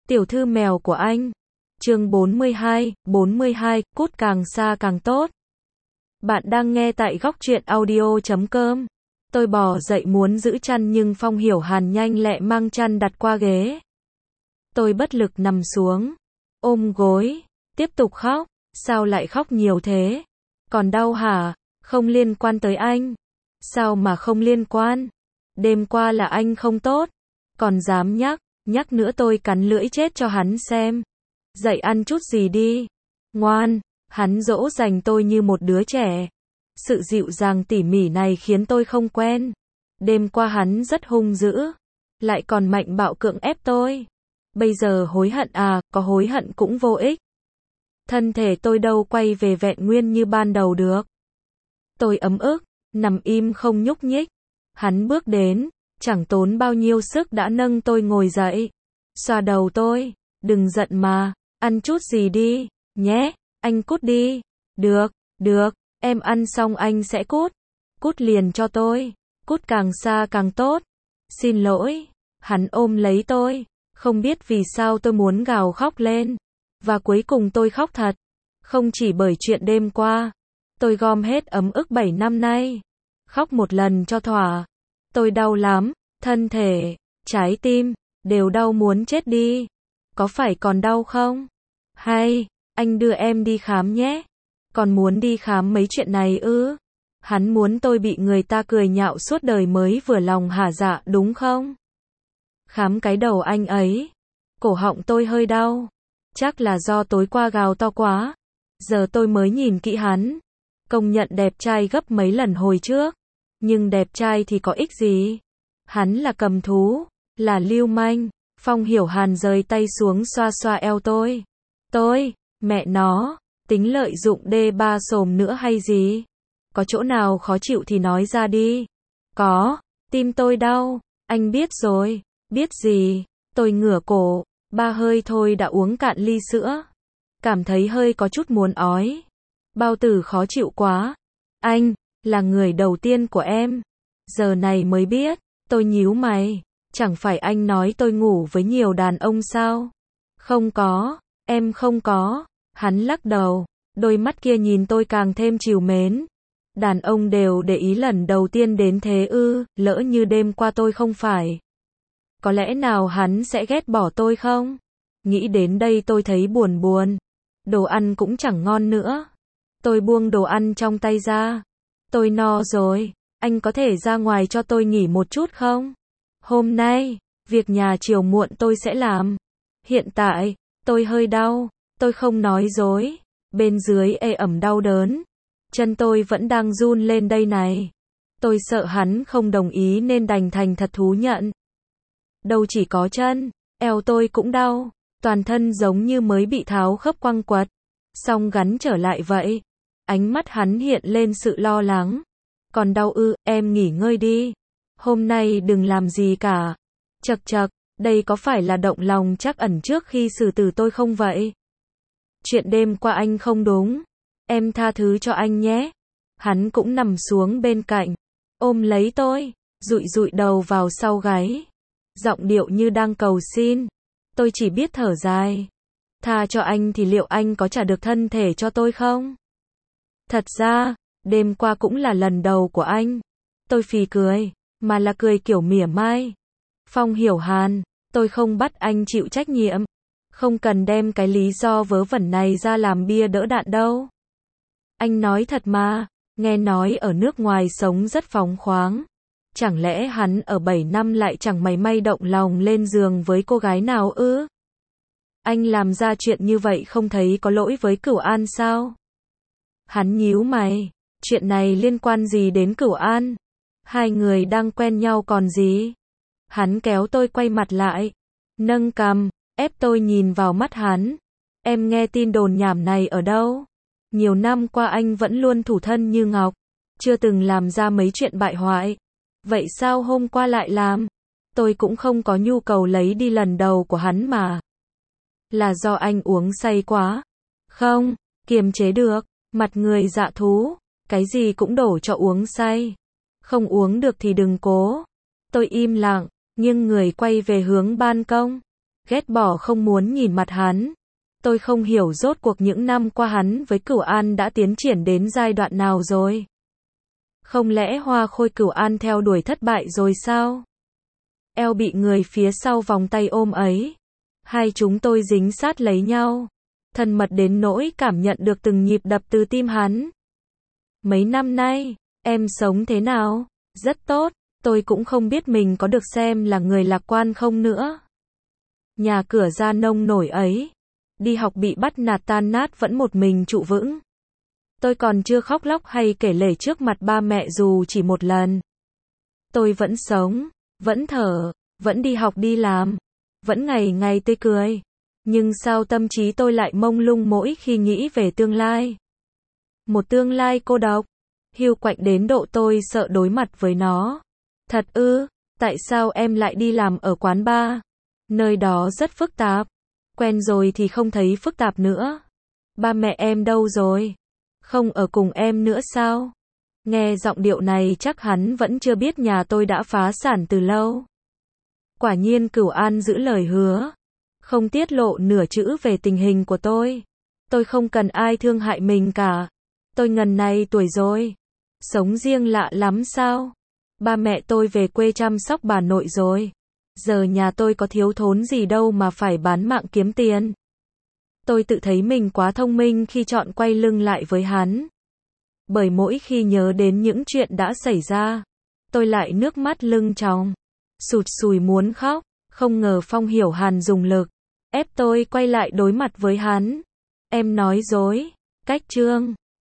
Tiểu thư mèo của anh. Chương 42, cút càng xa càng tốt. Bạn đang nghe tại góc truyện audio.com. Tôi bò dậy muốn giữ chăn nhưng Phong Hiểu Hàn nhanh lẹ mang chăn đặt qua ghế. Tôi bất lực nằm xuống, ôm gối, tiếp tục khóc. Sao lại khóc nhiều thế? Còn đau hả? Không liên quan tới anh. Sao mà không liên quan? Đêm qua là anh không tốt. Còn dám nhắc nữa tôi cắn lưỡi chết cho hắn xem. Dậy ăn chút gì đi. Ngoan, hắn dỗ dành tôi như một đứa trẻ. Sự dịu dàng tỉ mỉ này khiến tôi không quen. Đêm qua hắn rất hung dữ, lại còn mạnh bạo cưỡng ép tôi. Bây giờ hối hận à, có hối hận cũng vô ích. Thân thể tôi đâu quay về vẹn nguyên như ban đầu được. Tôi ấm ức, nằm im không nhúc nhích. Hắn bước đến, chẳng tốn bao nhiêu sức đã nâng tôi ngồi dậy. Xoa đầu tôi, đừng giận mà, ăn chút gì đi, nhé, anh cút đi. Được, em ăn xong anh sẽ cút. Cút liền cho tôi, cút càng xa càng tốt. Xin lỗi, hắn ôm lấy tôi, không biết vì sao tôi muốn gào khóc lên. Và cuối cùng tôi khóc thật, không chỉ bởi chuyện đêm qua. Tôi gom hết ấm ức 7 năm nay. Khóc một lần cho thỏa. Tôi đau lắm, thân thể, trái tim, đều đau muốn chết đi. Có phải còn đau không? Hay, anh đưa em đi khám nhé. Còn muốn đi khám mấy chuyện này ư? Hắn muốn tôi bị người ta cười nhạo suốt đời mới vừa lòng hả dạ đúng không? Khám cái đầu anh ấy. Cổ họng tôi hơi đau. Chắc là do tối qua gào to quá. Giờ tôi mới nhìn kỹ hắn. Công nhận đẹp trai gấp mấy lần hồi trước. Nhưng đẹp trai thì có ích gì? Hắn là cầm thú, là lưu manh. Phong Hiểu Hàn rời tay xuống xoa xoa eo tôi. Mẹ nó, tính lợi dụng D3 xồm nữa hay gì? Có chỗ nào khó chịu thì nói ra đi. Có, tim tôi đau. Anh biết rồi. Biết gì? Tôi ngửa cổ, 3 hơi thôi đã uống cạn ly sữa. Cảm thấy hơi có chút muốn ói. Bao tử khó chịu quá. Anh là người đầu tiên của em. Giờ này mới biết. Tôi nhíu mày. Chẳng phải anh nói tôi ngủ với nhiều đàn ông sao? Không có, em không có. Hắn lắc đầu. Đôi mắt kia nhìn tôi càng thêm trìu mến. Đàn ông đều để ý lần đầu tiên đến thế ư? Lỡ như đêm qua tôi không phải. Có lẽ nào hắn sẽ ghét bỏ tôi không? Nghĩ đến đây tôi thấy buồn. Đồ ăn cũng chẳng ngon nữa. Tôi buông đồ ăn trong tay ra. Tôi no rồi. Anh có thể ra ngoài cho tôi nghỉ một chút không? Hôm nay, việc nhà chiều muộn tôi sẽ làm. Hiện tại, tôi hơi đau. Tôi không nói dối. Bên dưới ê ẩm đau đớn. Chân tôi vẫn đang run lên đây này. Tôi sợ hắn không đồng ý nên đành thành thật thú nhận. Đâu chỉ có chân, eo tôi cũng đau. Toàn thân giống như mới bị tháo khớp quăng quật. Xong gắn trở lại vậy. Ánh mắt hắn hiện lên sự lo lắng. Còn đau ư, em nghỉ ngơi đi. Hôm nay đừng làm gì cả. Chậc, đây có phải là động lòng trắc ẩn trước khi xử tử tôi không vậy? Chuyện đêm qua anh không đúng. Em tha thứ cho anh nhé. Hắn cũng nằm xuống bên cạnh. Ôm lấy tôi. Dụi đầu vào sau gáy. Giọng điệu như đang cầu xin. Tôi chỉ biết thở dài. Tha cho anh thì liệu anh có trả được thân thể cho tôi không? Thật ra, đêm qua cũng là lần đầu của anh. Tôi phì cười, mà là cười kiểu mỉa mai. Phong Hiểu Hàn, tôi không bắt anh chịu trách nhiệm. Không cần đem cái lý do vớ vẩn này ra làm bia đỡ đạn đâu. Anh nói thật mà, nghe nói ở nước ngoài sống rất phóng khoáng. Chẳng lẽ hắn ở 7 năm lại chẳng mảy may động lòng lên giường với cô gái nào ư? Anh làm ra chuyện như vậy không thấy có lỗi với Cửu An sao? Hắn nhíu mày, chuyện này liên quan gì đến Cửu An? Hai người đang quen nhau còn gì? Hắn kéo tôi quay mặt lại, nâng cằm, ép tôi nhìn vào mắt hắn. Em nghe tin đồn nhảm này ở đâu? Nhiều năm qua anh vẫn luôn thủ thân như ngọc, chưa từng làm ra mấy chuyện bại hoại. Vậy sao hôm qua lại làm? Tôi cũng không có nhu cầu lấy đi lần đầu của hắn mà. Là do anh uống say quá? Không, kiềm chế được, mặt người dạ thú, cái gì cũng đổ cho uống say. Không uống được thì đừng cố. Tôi im lặng, nhưng người quay về hướng ban công. ghét bỏ không muốn nhìn mặt hắn. Tôi không hiểu rốt cuộc những năm qua hắn với Cửu An đã tiến triển đến giai đoạn nào rồi. Không lẽ Hoa Khôi Cửu An theo đuổi thất bại rồi sao? Eo bị người phía sau vòng tay ôm ấy. Hai chúng tôi dính sát lấy nhau. Thân mật đến nỗi cảm nhận được từng nhịp đập từ tim hắn. Mấy năm nay, em sống thế nào? Rất tốt, tôi cũng không biết mình có được xem là người lạc quan không nữa. Nhà cửa ra nông nổi ấy. Đi học bị bắt nạt tan nát vẫn một mình trụ vững. Tôi còn chưa khóc lóc hay kể lể trước mặt ba mẹ dù chỉ một lần. Tôi vẫn sống, vẫn thở, vẫn đi học đi làm, vẫn ngày ngày tươi cười. Nhưng sao tâm trí tôi lại mông lung mỗi khi nghĩ về tương lai? Một tương lai cô độc, hiu quạnh đến độ tôi sợ đối mặt với nó. Thật ư, tại sao em lại đi làm ở quán bar? Nơi đó rất phức tạp. Quen rồi thì không thấy phức tạp nữa. Ba mẹ em đâu rồi? Không ở cùng em nữa sao? Nghe giọng điệu này chắc hắn vẫn chưa biết nhà tôi đã phá sản từ lâu. Quả nhiên Cửu An giữ lời hứa. Không tiết lộ nửa chữ về tình hình của tôi. Tôi không cần ai thương hại mình cả. Tôi ngần này tuổi rồi. Sống riêng lạ lắm sao? Ba mẹ tôi về quê chăm sóc bà nội rồi. Giờ nhà tôi có thiếu thốn gì đâu mà phải bán mạng kiếm tiền. Tôi tự thấy mình quá thông minh khi chọn quay lưng lại với hắn. Bởi mỗi khi nhớ đến những chuyện đã xảy ra, tôi lại nước mắt lưng tròng, sụt sùi muốn khóc. Không ngờ Phong Hiểu Hàn dùng lực ép tôi quay lại đối mặt với hắn. Em nói dối, cách trương.